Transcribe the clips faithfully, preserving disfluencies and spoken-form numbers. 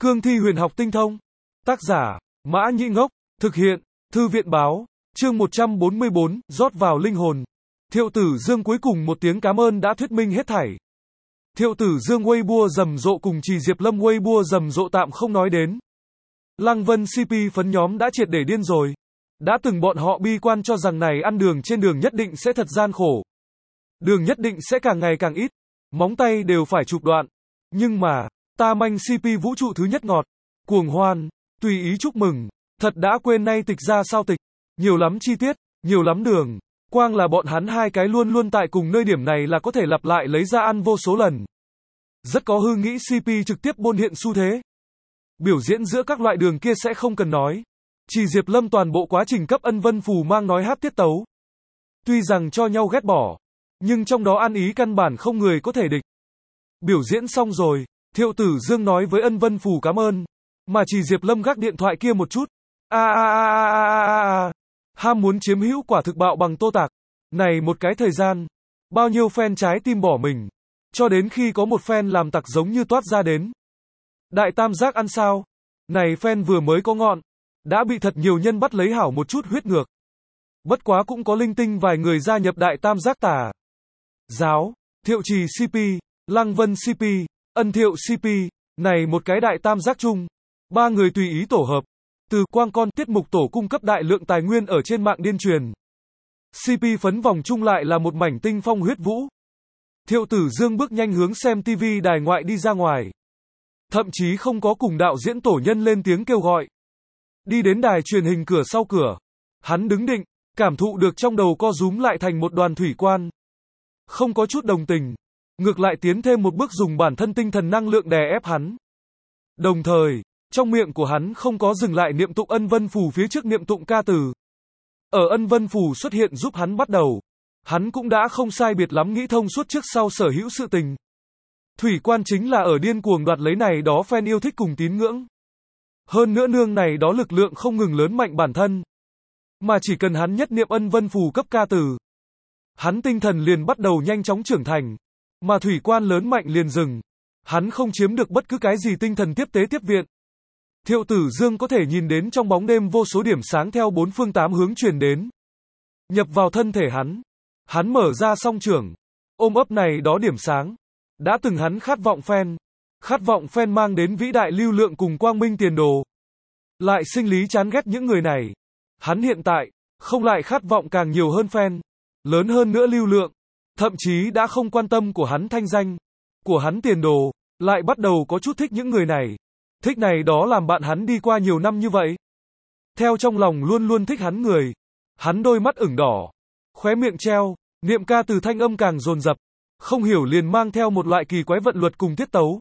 Cương thi huyền học tinh thông. Tác giả, Mã Nhĩ Ngốc. Thực hiện, Thư viện Báo. Chương một trăm bốn mươi bốn, rót vào linh hồn. Thiệu Tử Dương cuối cùng một tiếng cảm ơn đã thuyết minh hết thảy. Thiệu Tử Dương Weibo rầm rộ cùng Trì Diệp Lâm Weibo rầm rộ tạm không nói đến. Lăng Vân xê pê phấn nhóm đã triệt để điên rồi. Đã từng bọn họ bi quan cho rằng này ăn đường trên đường nhất định sẽ thật gian khổ. Đường nhất định sẽ càng ngày càng ít. Móng tay đều phải chụp đoạn. Nhưng mà, ta manh xê pê vũ trụ thứ nhất ngọt. Cuồng hoan, tùy ý chúc mừng. Thật đã quên nay tịch ra sao tịch. Nhiều lắm chi tiết, nhiều lắm đường. Quang là bọn hắn hai cái luôn luôn tại cùng nơi điểm này là có thể lặp lại lấy ra ăn vô số lần. Rất có hư nghĩ xê pê trực tiếp bôn hiện xu thế. Biểu diễn giữa các loại đường kia sẽ không cần nói. Chỉ Diệp Lâm toàn bộ quá trình cấp Ân Vân Phù mang nói hát tiết tấu. Tuy rằng cho nhau ghét bỏ, nhưng trong đó ăn ý căn bản không người có thể địch. Biểu diễn xong rồi, Thiệu Tử Dương nói với Ân Vân Phù cảm ơn, mà Chỉ Diệp Lâm gác điện thoại kia một chút. A a a a a a a. Ham muốn chiếm hữu quả thực bạo bằng Tô Tạc. Này một cái thời gian, bao nhiêu fan trái tim bỏ mình, cho đến khi có một fan làm tặc giống như toát ra đến. Đại tam giác ăn sao? Này fan vừa mới có ngọn, đã bị thật nhiều nhân bắt lấy hảo một chút huyết ngược. Bất quá cũng có linh tinh vài người gia nhập đại tam giác tà giáo, Thiệu Trì xê pê, Lăng Vân xê pê, Ân Thiệu xê pê, này một cái đại tam giác chung. Ba người tùy ý tổ hợp. Từ Quang Con tiết mục tổ cung cấp đại lượng tài nguyên ở trên mạng điên truyền. xê pê phấn vòng chung lại là một mảnh tinh phong huyết vũ. Thiệu Tử Dương bước nhanh hướng xem ti vi đài ngoại đi ra ngoài. Thậm chí không có cùng đạo diễn tổ nhân lên tiếng kêu gọi. Đi đến đài truyền hình cửa sau cửa. Hắn đứng định, cảm thụ được trong đầu co rúm lại thành một đoàn thủy quan. Không có chút đồng tình. Ngược lại tiến thêm một bước dùng bản thân tinh thần năng lượng đè ép hắn. Đồng thời, trong miệng của hắn không có dừng lại niệm tụng Ân Vân Phù phía trước niệm tụng ca từ. Ở Ân Vân Phù xuất hiện giúp hắn bắt đầu. Hắn cũng đã không sai biệt lắm nghĩ thông suốt trước sau sở hữu sự tình. Thủy quan chính là ở điên cuồng đoạt lấy này đó fan yêu thích cùng tín ngưỡng. Hơn nữa nương này đó lực lượng không ngừng lớn mạnh bản thân. Mà chỉ cần hắn nhất niệm Ân Vân Phù cấp ca từ. Hắn tinh thần liền bắt đầu nhanh chóng trưởng thành. Mà thủy quan lớn mạnh liền dừng. Hắn không chiếm được bất cứ cái gì tinh thần tiếp tế tiếp viện. Thiệu Tử Dương có thể nhìn đến trong bóng đêm vô số điểm sáng theo bốn phương tám hướng truyền đến. Nhập vào thân thể hắn. Hắn mở ra song trưởng. Ôm ấp này đó điểm sáng. Đã từng hắn khát vọng fan. Khát vọng fan mang đến vĩ đại lưu lượng cùng quang minh tiền đồ. Lại sinh lý chán ghét những người này. Hắn hiện tại, không lại khát vọng càng nhiều hơn fan. Lớn hơn nữa lưu lượng. Thậm chí đã không quan tâm của hắn thanh danh. Của hắn tiền đồ. Lại bắt đầu có chút thích những người này. Thích này đó làm bạn hắn đi qua nhiều năm như vậy. Theo trong lòng luôn luôn thích hắn người. Hắn đôi mắt ửng đỏ. Khóe miệng treo. Niệm ca từ thanh âm càng dồn dập. Không hiểu liền mang theo một loại kỳ quái vận luật cùng tiết tấu.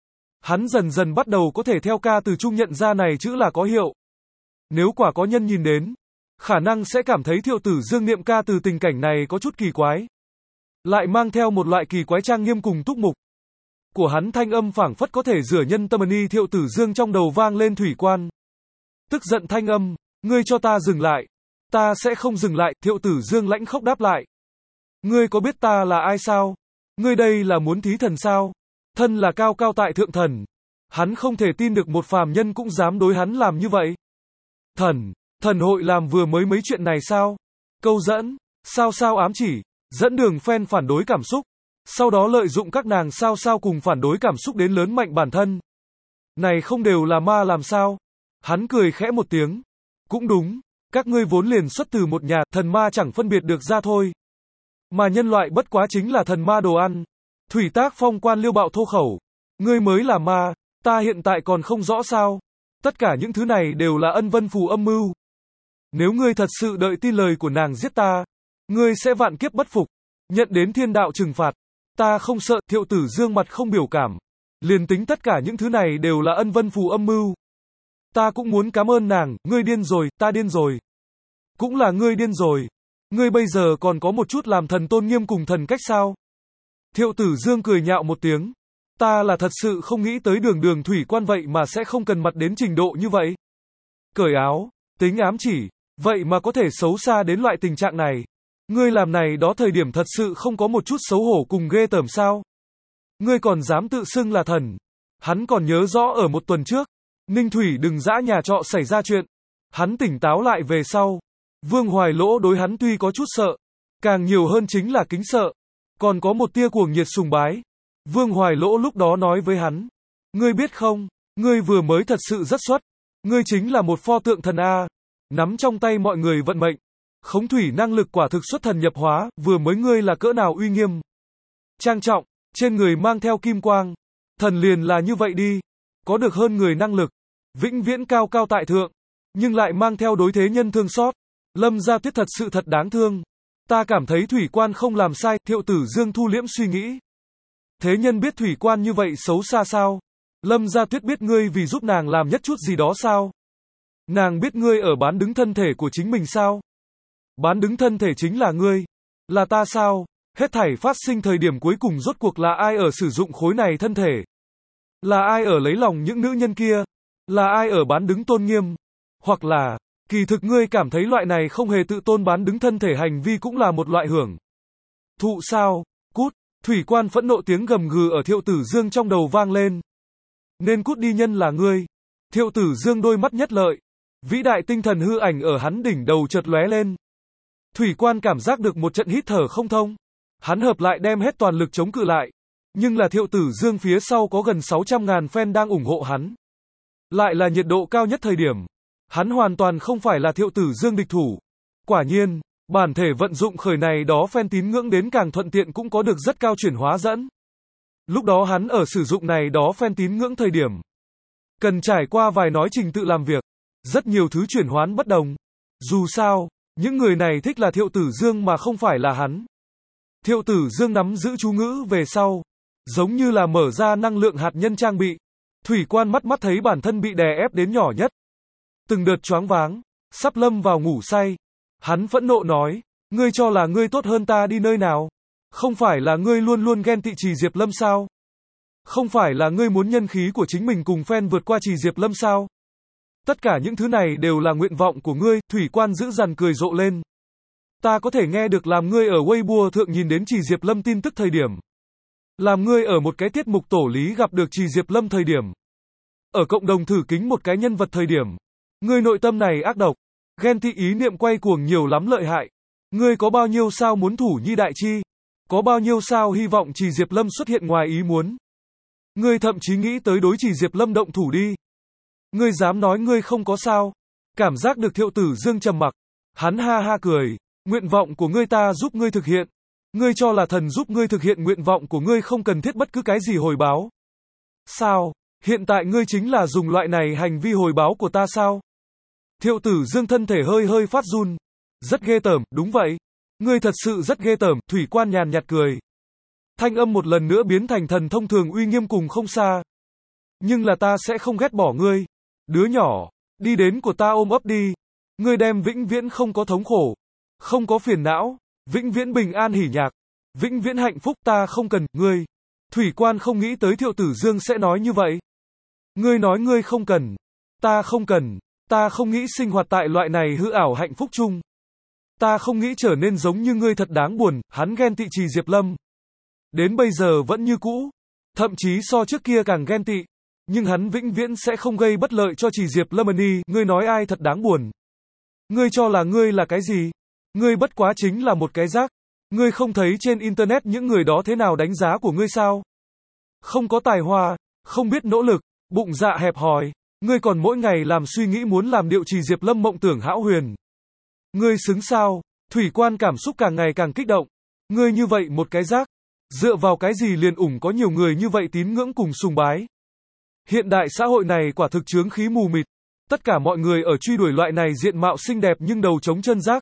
Hắn dần dần bắt đầu có thể theo ca từ chung nhận ra này chữ là có hiệu. Nếu quả có nhân nhìn đến, khả năng sẽ cảm thấy Thiệu Tử Dương niệm ca từ tình cảnh này có chút kỳ quái. Lại mang theo một loại kỳ quái trang nghiêm cùng túc mục. Của hắn thanh âm phảng phất có thể rửa nhân tâm ni. Thiệu Tử Dương trong đầu vang lên thủy quan. Tức giận thanh âm, ngươi cho ta dừng lại. Ta sẽ không dừng lại. Thiệu Tử Dương lãnh khốc đáp lại. Ngươi có biết ta là ai sao? Ngươi đây là muốn thí thần sao? Thân là cao cao tại thượng thần. Hắn không thể tin được một phàm nhân cũng dám đối hắn làm như vậy. Thần, thần hội làm vừa mới mấy chuyện này sao? Câu dẫn, sao sao ám chỉ, dẫn đường fan phản đối cảm xúc. Sau đó lợi dụng các nàng sao sao cùng phản đối cảm xúc đến lớn mạnh bản thân. Này không đều là ma làm sao? Hắn cười khẽ một tiếng. Cũng đúng, các ngươi vốn liền xuất từ một nhà, thần ma chẳng phân biệt được ra thôi. Mà nhân loại bất quá chính là thần ma đồ ăn. Thủy Tác Phong quan liêu bạo thô khẩu. Ngươi mới là ma, ta hiện tại còn không rõ sao. Tất cả những thứ này đều là Ân Vân Phù âm mưu. Nếu ngươi thật sự đợi tin lời của nàng giết ta, ngươi sẽ vạn kiếp bất phục, nhận đến thiên đạo trừng phạt. Ta không sợ. Thiệu Tử Dương mặt không biểu cảm. Liền tính tất cả những thứ này đều là Ân Vân Phù âm mưu. Ta cũng muốn cảm ơn nàng. Ngươi điên rồi, ta điên rồi. Cũng là ngươi điên rồi. Ngươi bây giờ còn có một chút làm thần tôn nghiêm cùng thần cách sao? Thiệu Tử Dương cười nhạo một tiếng. Ta là thật sự không nghĩ tới đường đường thủy quan vậy mà sẽ không cần mặt đến trình độ như vậy. Cởi áo, tính ám chỉ, vậy mà có thể xấu xa đến loại tình trạng này. Ngươi làm này đó thời điểm thật sự không có một chút xấu hổ cùng ghê tởm sao? Ngươi còn dám tự xưng là thần. Hắn còn nhớ rõ ở một tuần trước, Ninh Thủy đừng dã nhà trọ xảy ra chuyện. Hắn tỉnh táo lại về sau. Vương Hoài Lỗ đối hắn tuy có chút sợ, càng nhiều hơn chính là kính sợ, còn có một tia cuồng nhiệt sùng bái. Vương Hoài Lỗ lúc đó nói với hắn, ngươi biết không, ngươi vừa mới thật sự rất xuất, ngươi chính là một pho tượng thần A, nắm trong tay mọi người vận mệnh, khống thủy năng lực quả thực xuất thần nhập hóa, vừa mới ngươi là cỡ nào uy nghiêm, trang trọng, trên người mang theo kim quang, thần liền là như vậy đi, có được hơn người năng lực, vĩnh viễn cao cao tại thượng, nhưng lại mang theo đối thế nhân thương xót. Lâm Gia Tuyết thật sự thật đáng thương. Ta cảm thấy thủy quan không làm sai, Thiệu Tử Dương thu liễm suy nghĩ. Thế nhân biết thủy quan như vậy xấu xa sao? Lâm Gia Tuyết biết ngươi vì giúp nàng làm nhất chút gì đó sao? Nàng biết ngươi ở bán đứng thân thể của chính mình sao? Bán đứng thân thể chính là ngươi. Là ta sao? Hết thảy phát sinh thời điểm cuối cùng rốt cuộc là ai ở sử dụng khối này thân thể? Là ai ở lấy lòng những nữ nhân kia? Là ai ở bán đứng tôn nghiêm? Hoặc là, kỳ thực ngươi cảm thấy loại này không hề tự tôn bán đứng thân thể hành vi cũng là một loại hưởng thụ sao? Cút! Thủy quan phẫn nộ tiếng gầm gừ ở Thiệu Tử Dương trong đầu vang lên. Nên cút đi nhân là ngươi. Thiệu Tử Dương đôi mắt nhất lợi. Vĩ đại tinh thần hư ảnh ở hắn đỉnh đầu chợt lóe lên. Thủy quan cảm giác được một trận hít thở không thông. Hắn hợp lại đem hết toàn lực chống cự lại. Nhưng là Thiệu Tử Dương phía sau có gần sáu trăm ngàn fan đang ủng hộ hắn. Lại là nhiệt độ cao nhất thời điểm. Hắn hoàn toàn không phải là Thiệu Tử Dương địch thủ. Quả nhiên, bản thể vận dụng khởi này đó fan tín ngưỡng đến càng thuận tiện cũng có được rất cao chuyển hóa dẫn. Lúc đó hắn ở sử dụng này đó fan tín ngưỡng thời điểm. Cần trải qua vài nói trình tự làm việc. Rất nhiều thứ chuyển hoán bất đồng. Dù sao, những người này thích là Thiệu Tử Dương mà không phải là hắn. Thiệu Tử Dương nắm giữ chú ngữ về sau. Giống như là mở ra năng lượng hạt nhân trang bị. Thủy quan mắt mắt thấy bản thân bị đè ép đến nhỏ nhất. Từng đợt choáng váng, sắp lâm vào ngủ say. Hắn phẫn nộ nói, ngươi cho là ngươi tốt hơn ta đi nơi nào? Không phải là ngươi luôn luôn ghen tị Trì Diệp Lâm sao? Không phải là ngươi muốn nhân khí của chính mình cùng fan vượt qua Trì Diệp Lâm sao? Tất cả những thứ này đều là nguyện vọng của ngươi, Thủy quan dữ dằn cười rộ lên. Ta có thể nghe được làm ngươi ở Weibo thượng nhìn đến Trì Diệp Lâm tin tức thời điểm. Làm ngươi ở một cái tiết mục tổ lý gặp được Trì Diệp Lâm thời điểm. Ở cộng đồng thử kính một cái nhân vật thời điểm. Ngươi nội tâm này ác độc, ghen tị ý niệm quay cuồng nhiều lắm lợi hại. Ngươi có bao nhiêu sao muốn thủ nhi đại chi? Có bao nhiêu sao hy vọng Trì Diệp Lâm xuất hiện ngoài ý muốn? Ngươi thậm chí nghĩ tới đối Trì Diệp Lâm động thủ đi. Ngươi dám nói ngươi không có sao? Cảm giác được Thiệu Tử Dương trầm mặc. Hắn ha ha cười. Nguyện vọng của ngươi ta giúp ngươi thực hiện. Ngươi cho là thần giúp ngươi thực hiện nguyện vọng của ngươi không cần thiết bất cứ cái gì hồi báo. Sao? Hiện tại ngươi chính là dùng loại này hành vi hồi báo của ta sao? Thiệu Tử Dương thân thể hơi hơi phát run. Rất ghê tởm, đúng vậy. Ngươi thật sự rất ghê tởm, Thủy quan nhàn nhạt cười. Thanh âm một lần nữa biến thành thần thông thường uy nghiêm cùng không xa. Nhưng là ta sẽ không ghét bỏ ngươi. Đứa nhỏ, đi đến của ta ôm ấp đi. Ngươi đem vĩnh viễn không có thống khổ. Không có phiền não. Vĩnh viễn bình an hỉ nhạc. Vĩnh viễn hạnh phúc ta không cần, ngươi. Thủy quan không nghĩ tới Thiệu Tử Dương sẽ nói như vậy. Ngươi nói ngươi không cần. Ta không cần. Ta không nghĩ sinh hoạt tại loại này hư ảo hạnh phúc chung. Ta không nghĩ trở nên giống như ngươi thật đáng buồn, hắn ghen tị Trì Diệp Lâm. Đến bây giờ vẫn như cũ. Thậm chí so trước kia càng ghen tị. Nhưng hắn vĩnh viễn sẽ không gây bất lợi cho Trì Diệp Lâm. Ngươi nói ai thật đáng buồn? Ngươi cho là ngươi là cái gì? Ngươi bất quá chính là một cái rác. Ngươi không thấy trên internet những người đó thế nào đánh giá của ngươi sao? Không có tài hoa, không biết nỗ lực, bụng dạ hẹp hòi. Ngươi còn mỗi ngày làm suy nghĩ muốn làm điệu Trì Diệp Lâm mộng tưởng hão huyền. Ngươi xứng sao? Thủy quan cảm xúc càng ngày càng kích động. Ngươi như vậy một cái rác. Dựa vào cái gì liền ủng có nhiều người như vậy tín ngưỡng cùng sùng bái. Hiện đại xã hội này quả thực chướng khí mù mịt. Tất cả mọi người ở truy đuổi loại này diện mạo xinh đẹp nhưng đầu trống chân rác.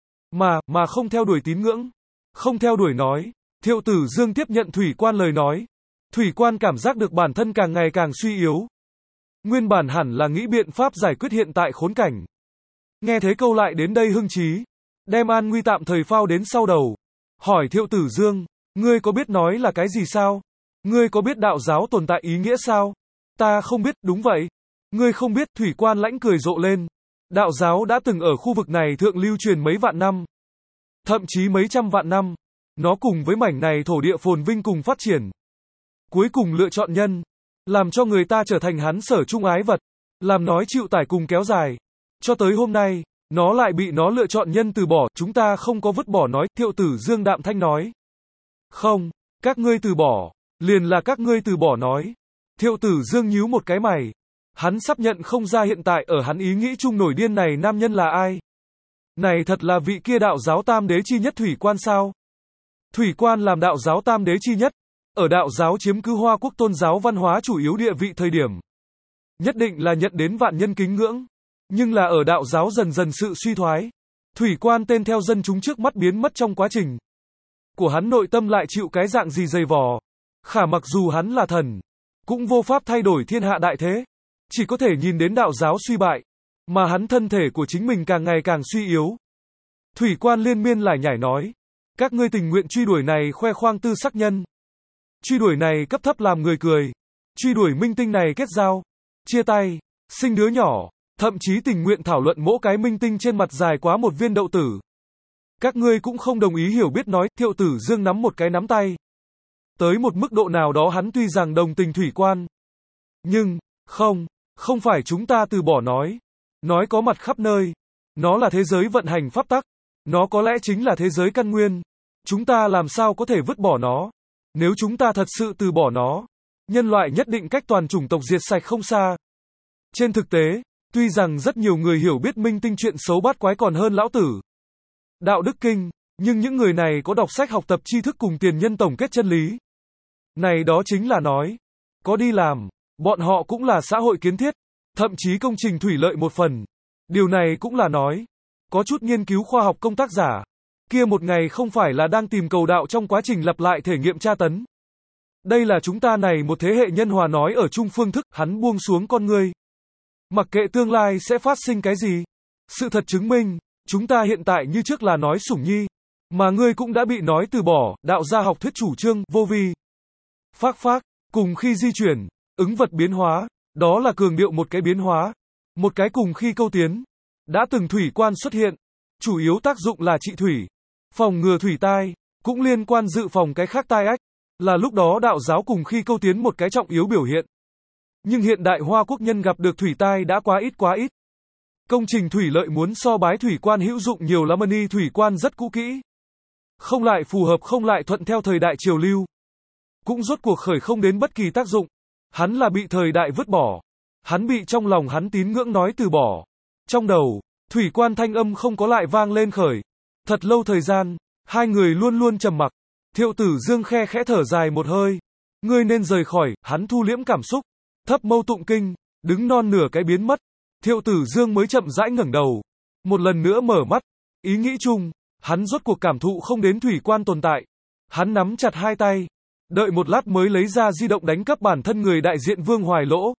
Mà, mà không theo đuổi tín ngưỡng. Không theo đuổi nói. Thiệu Tử Dương tiếp nhận Thủy quan lời nói. Thủy quan cảm giác được bản thân càng ngày càng suy yếu. Nguyên bản hẳn là nghĩ biện pháp giải quyết hiện tại khốn cảnh. Nghe thấy câu lại đến đây hưng trí. Đem an nguy tạm thời phao đến sau đầu. Hỏi Thiệu Tử Dương, ngươi có biết nói là cái gì sao? Ngươi có biết đạo giáo tồn tại ý nghĩa sao? Ta không biết, đúng vậy. Ngươi không biết, Thủy quan lãnh cười rộ lên. Đạo giáo đã từng ở khu vực này thượng lưu truyền mấy vạn năm. Thậm chí mấy trăm vạn năm. Nó cùng với mảnh này thổ địa phồn vinh cùng phát triển. Cuối cùng lựa chọn nhân. Làm cho người ta trở thành hắn sở trung ái vật. làm nói chịu tải cùng kéo dài. Cho tới hôm nay, nó lại bị nó lựa chọn nhân từ bỏ, chúng ta không có vứt bỏ nói, Thiệu Tử Dương đạm thanh nói. Không, các ngươi từ bỏ, liền là các ngươi từ bỏ nói. Thiệu Tử Dương nhíu một cái mày. Hắn sắp nhận không ra hiện tại ở hắn ý nghĩ chung nổi điên này nam nhân là ai. Này thật là vị kia đạo giáo tam đế chi nhất Thủy Quan sao? Thủy Quan làm đạo giáo tam đế chi nhất, ở đạo giáo chiếm cứ Hoa Quốc tôn giáo văn hóa chủ yếu địa vị thời điểm. Nhất định là nhận đến vạn nhân kính ngưỡng. Nhưng là ở đạo giáo dần dần sự suy thoái. Thủy Quan tên theo dân chúng trước mắt biến mất trong quá trình. Của hắn nội tâm lại chịu cái dạng gì dày vò. Khả mặc dù hắn là thần, cũng vô pháp thay đổi thiên hạ đại thế. Chỉ có thể nhìn đến đạo giáo suy bại. Mà hắn thân thể của chính mình càng ngày càng suy yếu. Thủy Quan liên miên lải nhải nói. Các ngươi tình nguyện truy đuổi này khoe khoang tư sắc nhân. Truy đuổi này cấp thấp làm người cười. Truy đuổi minh tinh này kết giao. Chia tay. Sinh đứa nhỏ. Thậm chí tình nguyện thảo luận mỗi cái minh tinh trên mặt dài quá một viên đậu tử. Các ngươi cũng không đồng ý hiểu biết nói, Thiệu Tử Dương nắm một cái nắm tay. Tới một mức độ nào đó hắn tuy rằng đồng tình Thủy Quan. Nhưng, không, không phải chúng ta từ bỏ nói. Nói có mặt khắp nơi. Nó là thế giới vận hành pháp tắc. Nó có lẽ chính là thế giới căn nguyên. Chúng ta làm sao có thể vứt bỏ nó. Nếu chúng ta thật sự từ bỏ nó, nhân loại nhất định cách toàn chủng tộc diệt sạch không xa. Trên thực tế, tuy rằng rất nhiều người hiểu biết minh tinh chuyện xấu bát quái còn hơn lão tử đạo đức kinh, nhưng những người này có đọc sách học tập tri thức cùng tiền nhân tổng kết chân lý. Này đó chính là nói, có đi làm, bọn họ cũng là xã hội kiến thiết, thậm chí công trình thủy lợi một phần. Điều này cũng là nói, có chút nghiên cứu khoa học công tác giả, kia một ngày không phải là đang tìm cầu đạo trong quá trình lặp lại thể nghiệm tra tấn. Đây là chúng ta này một thế hệ nhân hòa nói ở chung phương thức, hắn buông xuống con ngươi. Mặc kệ tương lai sẽ phát sinh cái gì. Sự thật chứng minh, chúng ta hiện tại như trước là nói sủng nhi. Mà ngươi cũng đã bị nói từ bỏ, đạo gia học thuyết chủ trương, vô vi. Phác phác, cùng khi di chuyển, ứng vật biến hóa, đó là cường điệu một cái biến hóa. Một cái cùng khi câu tiến. Đã từng Thủy Quan xuất hiện. Chủ yếu tác dụng là trị thủy. Phòng ngừa thủy tai, cũng liên quan dự phòng cái khác tai ách. Là lúc đó đạo giáo cùng khi câu tiến một cái trọng yếu biểu hiện. Nhưng hiện đại Hoa Quốc nhân gặp được thủy tai đã quá ít quá ít. Công trình thủy lợi muốn so bái Thủy Quan hữu dụng nhiều lắm, ni Thủy Quan rất cũ kỹ. Không lại phù hợp, không lại thuận theo thời đại triều lưu. Cũng rốt cuộc khởi không đến bất kỳ tác dụng. Hắn là bị thời đại vứt bỏ. Hắn bị trong lòng hắn tín ngưỡng nói từ bỏ. Trong đầu, Thủy Quan thanh âm không có lại vang lên khởi. Thật lâu thời gian, hai người luôn luôn trầm mặc. Thiệu Tử Dương khe khẽ thở dài một hơi. Ngươi nên rời khỏi, hắn thu liễm cảm xúc. Thấp mâu tụng kinh, đứng non nửa cái biến mất. Thiệu Tử Dương mới chậm rãi ngẩng đầu. Một lần nữa mở mắt. Ý nghĩ chung, hắn rốt cuộc cảm thụ không đến Thủy Quan tồn tại. Hắn nắm chặt hai tay. Đợi một lát mới lấy ra di động đánh cấp bản thân người đại diện Vương Hoài Lỗ.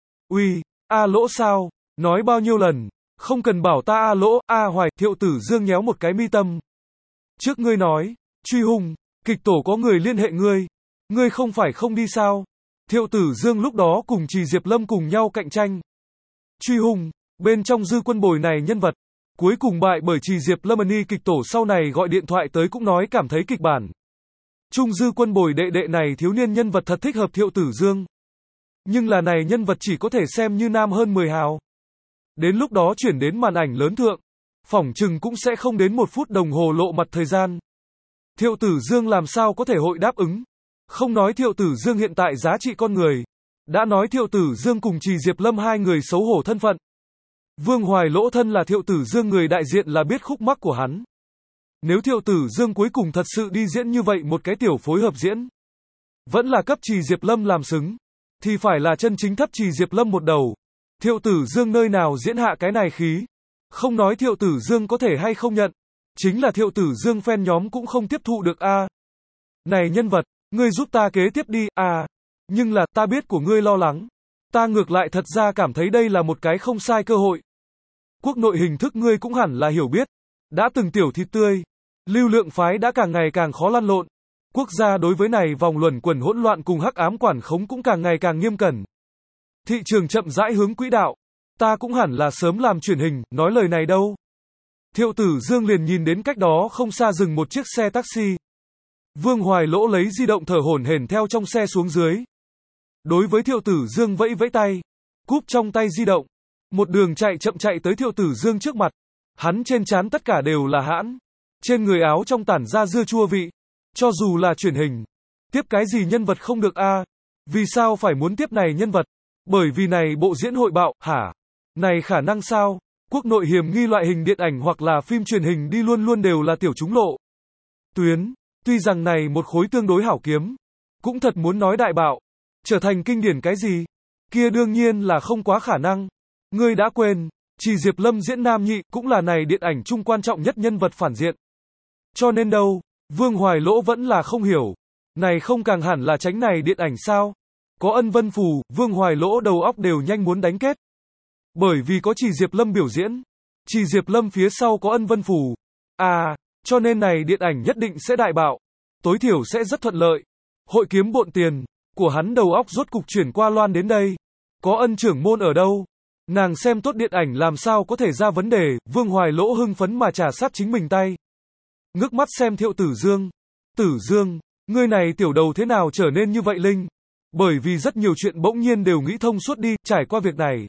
Uy, a Lỗ sao? Nói bao nhiêu lần? Không cần bảo ta a Lỗ, a Hoài. Thiệu Tử Dương nhéo một cái mi tâm. Trước ngươi nói, truy hùng, kịch tổ có người liên hệ ngươi. Ngươi không phải không đi sao? Thiệu Tử Dương lúc đó cùng Trì Diệp Lâm cùng nhau cạnh tranh. Truy hùng, bên trong Dư Quân Bồi này nhân vật, cuối cùng bại bởi Trì Diệp Lâm, ni kịch tổ sau này gọi điện thoại tới cũng nói cảm thấy kịch bản. Trung Dư Quân Bồi đệ đệ này thiếu niên nhân vật thật thích hợp Thiệu Tử Dương. Nhưng là này nhân vật chỉ có thể xem như nam hơn mười hào. Đến lúc đó chuyển đến màn ảnh lớn thượng, phỏng chừng cũng sẽ không đến một phút đồng hồ lộ mặt thời gian. Thiệu Tử Dương làm sao có thể hội đáp ứng? Không nói Thiệu Tử Dương hiện tại giá trị con người. Đã nói Thiệu Tử Dương cùng Trì Diệp Lâm hai người xấu hổ thân phận. Vương Hoài Lỗ thân là Thiệu Tử Dương người đại diện là biết khúc mắc của hắn. Nếu Thiệu Tử Dương cuối cùng thật sự đi diễn như vậy một cái tiểu phối hợp diễn, vẫn là cấp Trì Diệp Lâm làm xứng, thì phải là chân chính thấp Trì Diệp Lâm một đầu. Thiệu Tử Dương nơi nào diễn hạ cái này khí. Không nói Thiệu Tử Dương có thể hay không nhận. Chính là Thiệu Tử Dương fan nhóm cũng không tiếp thụ được a. À. Này nhân vật, ngươi giúp ta kế tiếp đi, à. Nhưng là, ta biết của ngươi lo lắng. Ta ngược lại thật ra cảm thấy đây là một cái không sai cơ hội. Quốc nội hình thức ngươi cũng hẳn là hiểu biết. Đã từng tiểu thịt tươi. Lưu lượng phái đã càng ngày càng khó lăn lộn. Quốc gia đối với này vòng luẩn quẩn hỗn loạn cùng hắc ám quản khống cũng càng ngày càng nghiêm cẩn. Thị trường chậm rãi hướng quỹ đạo. Ta cũng hẳn là sớm làm truyền hình, nói lời này đâu. Thiệu Tử Dương liền nhìn đến cách đó không xa dừng một chiếc xe taxi. Vương Hoài Lỗ lấy di động thở hổn hển theo trong xe xuống dưới. Đối với Thiệu Tử Dương vẫy vẫy tay. cúp trong tay di động. Một đường chạy chậm chạy tới Thiệu Tử Dương trước mặt. Hắn trên trán tất cả đều là hãn. Trên người áo trong tản ra dưa chua vị. Cho dù là truyền hình. Tiếp cái gì nhân vật không được a? Vì sao phải muốn tiếp này nhân vật? Bởi vì này bộ diễn hội bạo, hả? Này khả năng sao? Quốc nội hiểm nghi loại hình điện ảnh hoặc là phim truyền hình đi luôn luôn đều là tiểu chúng lộ. Tuyến, tuy rằng này một khối tương đối hảo kiếm. Cũng thật muốn nói đại bạo. Trở thành kinh điển cái gì? Kia đương nhiên là không quá khả năng. Ngươi đã quên, chỉ Diệp Lâm diễn nam nhị cũng là này điện ảnh chung quan trọng nhất nhân vật phản diện. Cho nên đâu, Vương Hoài Lỗ vẫn là không hiểu. Này không càng hẳn là tránh này điện ảnh sao? Có Ân Vân Phù, Vương Hoài Lỗ đầu óc đều nhanh muốn đánh kết. Bởi vì có chỉ Diệp Lâm biểu diễn. Chỉ Diệp Lâm phía sau có Ân Vân Phù. À, cho nên này điện ảnh nhất định sẽ đại bạo. Tối thiểu sẽ rất thuận lợi. Hội kiếm bộn tiền, của hắn đầu óc rốt cục chuyển qua loan đến đây. Có Ân trưởng môn ở đâu? Nàng xem tốt điện ảnh làm sao có thể ra vấn đề, Vương Hoài Lỗ hưng phấn mà trà sát chính mình tay. Ngước mắt xem Thiệu Tử Dương. Tử Dương, ngươi này tiểu đầu thế nào trở nên như vậy linh? Bởi vì rất nhiều chuyện bỗng nhiên đều nghĩ thông suốt đi, trải qua việc này.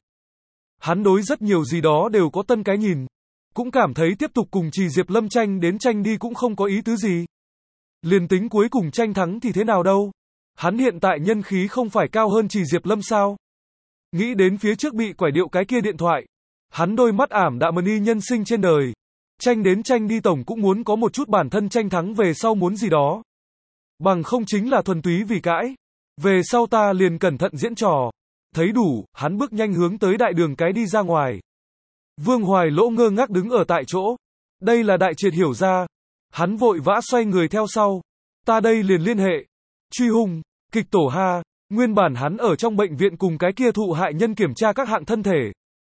Hắn đối rất nhiều gì đó đều có tân cái nhìn. Cũng cảm thấy tiếp tục cùng Trì Diệp Lâm tranh đến tranh đi cũng không có ý tứ gì. Liền tính cuối cùng tranh thắng thì thế nào đâu? Hắn hiện tại nhân khí không phải cao hơn Trì Diệp Lâm sao? Nghĩ đến phía trước bị quải điệu cái kia điện thoại. Hắn đôi mắt ảm đạm y nhân sinh trên đời. Tranh đến tranh đi tổng cũng muốn có một chút bản thân tranh thắng về sau muốn gì đó. Bằng không chính là thuần túy vì cãi. Về sau ta liền cẩn thận diễn trò. Thấy đủ, hắn bước nhanh hướng tới đại đường cái đi ra ngoài. Vương Hoài Lỗ ngơ ngác đứng ở tại chỗ. Đây là đại triệt hiểu ra. Hắn vội vã xoay người theo sau. Ta đây liền liên hệ. Truy hùng, kịch tổ ha. Nguyên bản hắn ở trong bệnh viện cùng cái kia thụ hại nhân kiểm tra các hạng thân thể.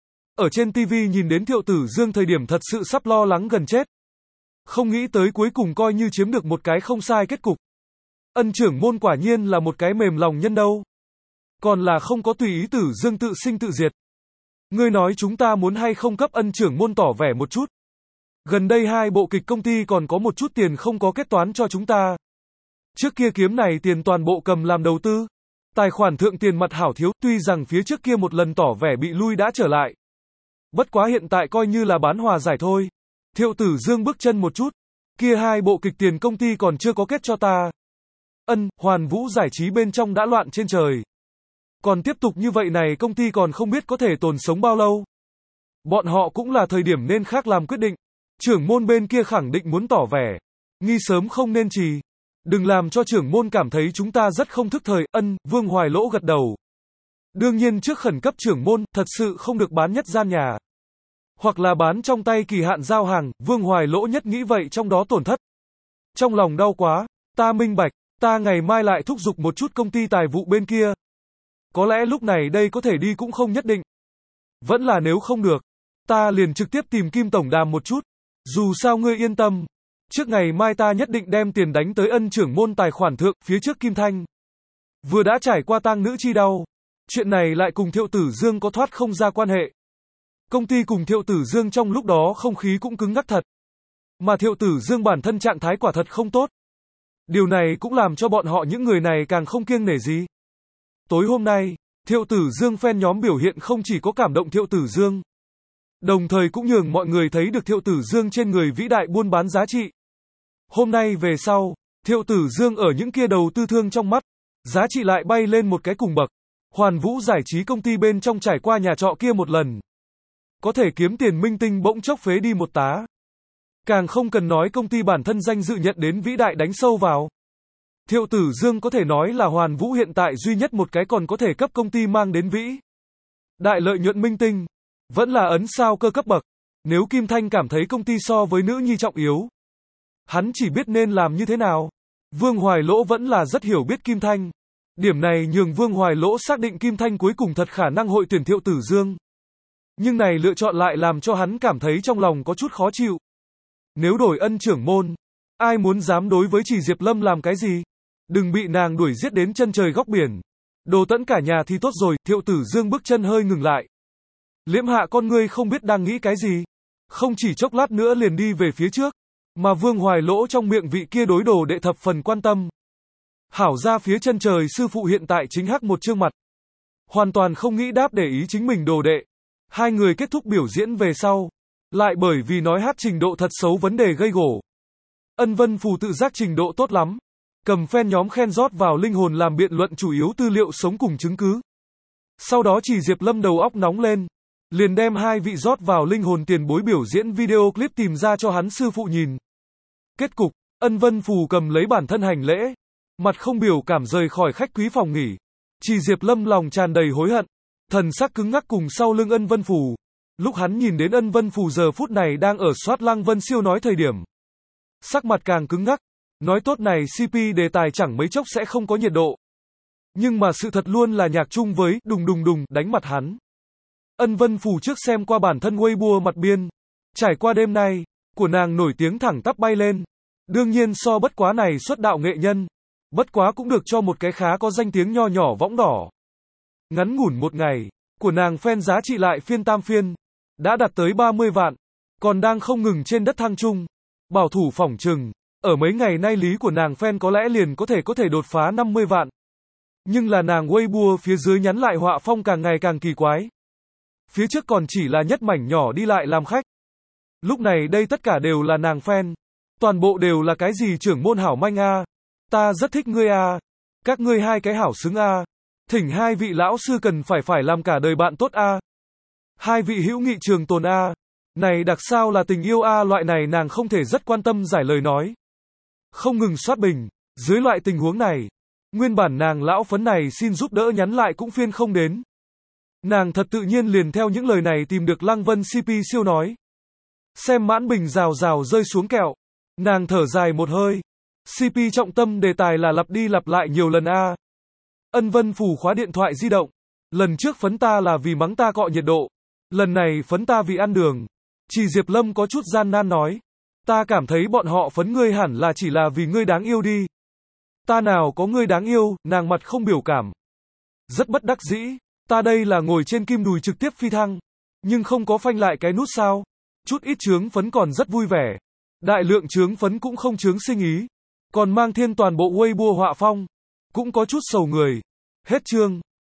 Ở trên ti vi nhìn đến Thiệu Tử Dương thời điểm thật sự sắp lo lắng gần chết. Không nghĩ tới cuối cùng coi như chiếm được một cái không sai kết cục. Ân trưởng môn quả nhiên là một cái mềm lòng nhân đâu. Còn là không có tùy ý Tử Dương tự sinh tự diệt. Ngươi nói chúng ta muốn hay không cấp Ân trưởng môn tỏ vẻ một chút. Gần đây hai bộ kịch công ty còn có một chút tiền không có kết toán cho chúng ta. Trước kia kiếm này tiền toàn bộ cầm làm đầu tư. Tài khoản thượng tiền mặt hảo thiếu, tuy rằng phía trước kia một lần tỏ vẻ bị lui đã trở lại. Bất quá hiện tại coi như là bán hòa giải thôi. Thiệu Tử Dương bước chân một chút. Kia hai bộ kịch tiền công ty còn chưa có kết cho ta. Ân, Hoàn Vũ giải trí bên trong đã loạn trên trời. Còn tiếp tục như vậy này công ty còn không biết có thể tồn sống bao lâu. Bọn họ cũng là thời điểm nên khác làm quyết định. Trưởng môn bên kia khẳng định muốn tỏ vẻ. Nghi sớm không nên trì. Đừng làm cho trưởng môn cảm thấy chúng ta rất không thức thời. Ân, Vương Hoài Lỗ gật đầu. Đương nhiên trước khẩn cấp trưởng môn, thật sự không được bán nhất gian nhà. Hoặc là bán trong tay kỳ hạn giao hàng, Vương Hoài Lỗ nhất nghĩ vậy trong đó tổn thất. Trong lòng đau quá, ta minh bạch, ta ngày mai lại thúc giục một chút công ty tài vụ bên kia. Có lẽ lúc này đây có thể đi cũng không nhất định. Vẫn là nếu không được, ta liền trực tiếp tìm Kim Tổng đàm một chút. Dù sao ngươi yên tâm. Trước ngày mai ta nhất định đem tiền đánh tới Ân trưởng môn tài khoản thượng, phía trước Kim Thanh. Vừa đã trải qua tang nữ chi đau. Chuyện này lại cùng Thiệu Tử Dương có thoát không ra quan hệ. Công ty cùng Thiệu Tử Dương trong lúc đó không khí cũng cứng ngắc thật. Mà Thiệu Tử Dương bản thân trạng thái quả thật không tốt. Điều này cũng làm cho bọn họ những người này càng không kiêng nể gì. Tối hôm nay, Thiệu Tử Dương fan nhóm biểu hiện không chỉ có cảm động Thiệu Tử Dương. Đồng thời cũng nhường mọi người thấy được Thiệu Tử Dương trên người vĩ đại buôn bán giá trị. Hôm nay về sau, Thiệu Tử Dương ở những kia đầu tư thương trong mắt, giá trị lại bay lên một cái cùng bậc. Hoàn Vũ giải trí công ty bên trong trải qua nhà trọ kia một lần. Có thể kiếm tiền minh tinh bỗng chốc phế đi một tá. Càng không cần nói công ty bản thân danh dự nhận đến vĩ đại đánh sâu vào. Thiệu Tử Dương có thể nói là Hoàn Vũ hiện tại duy nhất một cái còn có thể cấp công ty mang đến vĩ đại lợi nhuận minh tinh. Vẫn là ấn sao cơ cấp bậc. Nếu Kim Thanh cảm thấy công ty so với nữ nhi trọng yếu, hắn chỉ biết nên làm như thế nào. Vương Hoài Lỗ vẫn là rất hiểu biết Kim Thanh. Điểm này nhường Vương Hoài Lỗ xác định Kim Thanh cuối cùng thật khả năng hội tuyển Thiệu Tử Dương. Nhưng này lựa chọn lại làm cho hắn cảm thấy trong lòng có chút khó chịu. Nếu đổi Ân trưởng môn, ai muốn dám đối với Chỉ Diệp Lâm làm cái gì? Đừng bị nàng đuổi giết đến chân trời góc biển. Đồ tẫn cả nhà thì tốt rồi. Thiệu Tử Dương bước chân hơi ngừng lại. Liễm hạ con ngươi không biết đang nghĩ cái gì. Không chỉ chốc lát nữa liền đi về phía trước. Mà Vương Hoài Lỗ trong miệng vị kia đối đồ đệ thập phần quan tâm. Hảo ra phía chân trời sư phụ hiện tại chính hắc một trương mặt. hoàn toàn không nghĩ đáp để ý chính mình đồ đệ. Hai người kết thúc biểu diễn về sau, lại bởi vì nói hát trình độ thật xấu vấn đề gây gổ. Ân Vân Phù tự giác trình độ tốt lắm, cầm fan nhóm khen rót vào linh hồn làm biện luận chủ yếu tư liệu sống cùng chứng cứ. Sau đó chỉ Diệp Lâm đầu óc nóng lên, liền đem hai vị rót vào linh hồn tiền bối biểu diễn video clip tìm ra cho hắn sư phụ nhìn. Kết cục, Ân Vân Phù cầm lấy bản thân hành lễ, mặt không biểu cảm rời khỏi khách quý phòng nghỉ. Chỉ Diệp Lâm lòng tràn đầy hối hận, thần sắc cứng ngắc cùng sau lưng Ân Vân Phù. Lúc hắn nhìn đến Ân Vân Phù giờ phút này đang ở soát Lăng Vân Siêu nói thời điểm, sắc mặt càng cứng ngắc, nói tốt này xê pê đề tài chẳng mấy chốc sẽ không có nhiệt độ. Nhưng mà sự thật luôn là nhạc chung với đùng đùng đùng đánh mặt hắn. Ân Vân Phù trước xem qua bản thân Weibo mặt biên, trải qua đêm nay, của nàng nổi tiếng thẳng tắp bay lên. Đương nhiên so bất quá này xuất đạo nghệ nhân, bất quá cũng được cho một cái khá có danh tiếng nho nhỏ võng đỏ. Ngắn ngủn một ngày, của nàng fan giá trị lại phiên tam phiên, đã đạt tới ba mươi vạn, còn đang không ngừng trên đất thăng trung. Bảo thủ phỏng chừng, ở mấy ngày nay lý của nàng fan có lẽ liền có thể có thể đột phá năm mươi vạn. Nhưng là nàng Weibo phía dưới nhắn lại họa phong càng ngày càng kỳ quái. Phía trước còn chỉ là nhất mảnh nhỏ đi lại làm khách. Lúc này đây tất cả đều là nàng fan. Toàn bộ đều là cái gì trưởng môn hảo manh a, ta rất thích ngươi a, các ngươi hai cái hảo xứng a, thỉnh hai vị lão sư cần phải phải làm cả đời bạn tốt a, hai vị hữu nghị trường tồn a, này đặc sao là tình yêu a, loại này nàng không thể rất quan tâm giải lời nói. Không ngừng soát bình, dưới loại tình huống này, nguyên bản nàng lão phấn này xin giúp đỡ nhắn lại cũng phiên không đến. Nàng thật tự nhiên liền theo những lời này tìm được Lăng Vân xê pê siêu nói. Xem mãn bình rào rào rơi xuống kẹo, nàng thở dài một hơi. xê pê trọng tâm đề tài là lặp đi lặp lại nhiều lần a. Ân Vân Phù khóa điện thoại di động. Lần trước phấn ta là vì mắng ta cọ nhiệt độ, lần này phấn ta vì ăn đường. Chỉ Diệp Lâm có chút gian nan nói, ta cảm thấy bọn họ phấn ngươi hẳn là chỉ là vì ngươi đáng yêu đi. Ta nào có ngươi đáng yêu, nàng mặt không biểu cảm. Rất bất đắc dĩ, ta đây là ngồi trên kim đùi trực tiếp phi thăng, nhưng không có phanh lại cái nút sao. Chút ít chướng phấn còn rất vui vẻ. Đại lượng chướng phấn cũng không chướng sinh ý. Còn mang thiên toàn bộ Weibo họa phong, cũng có chút sầu người. Hết chương.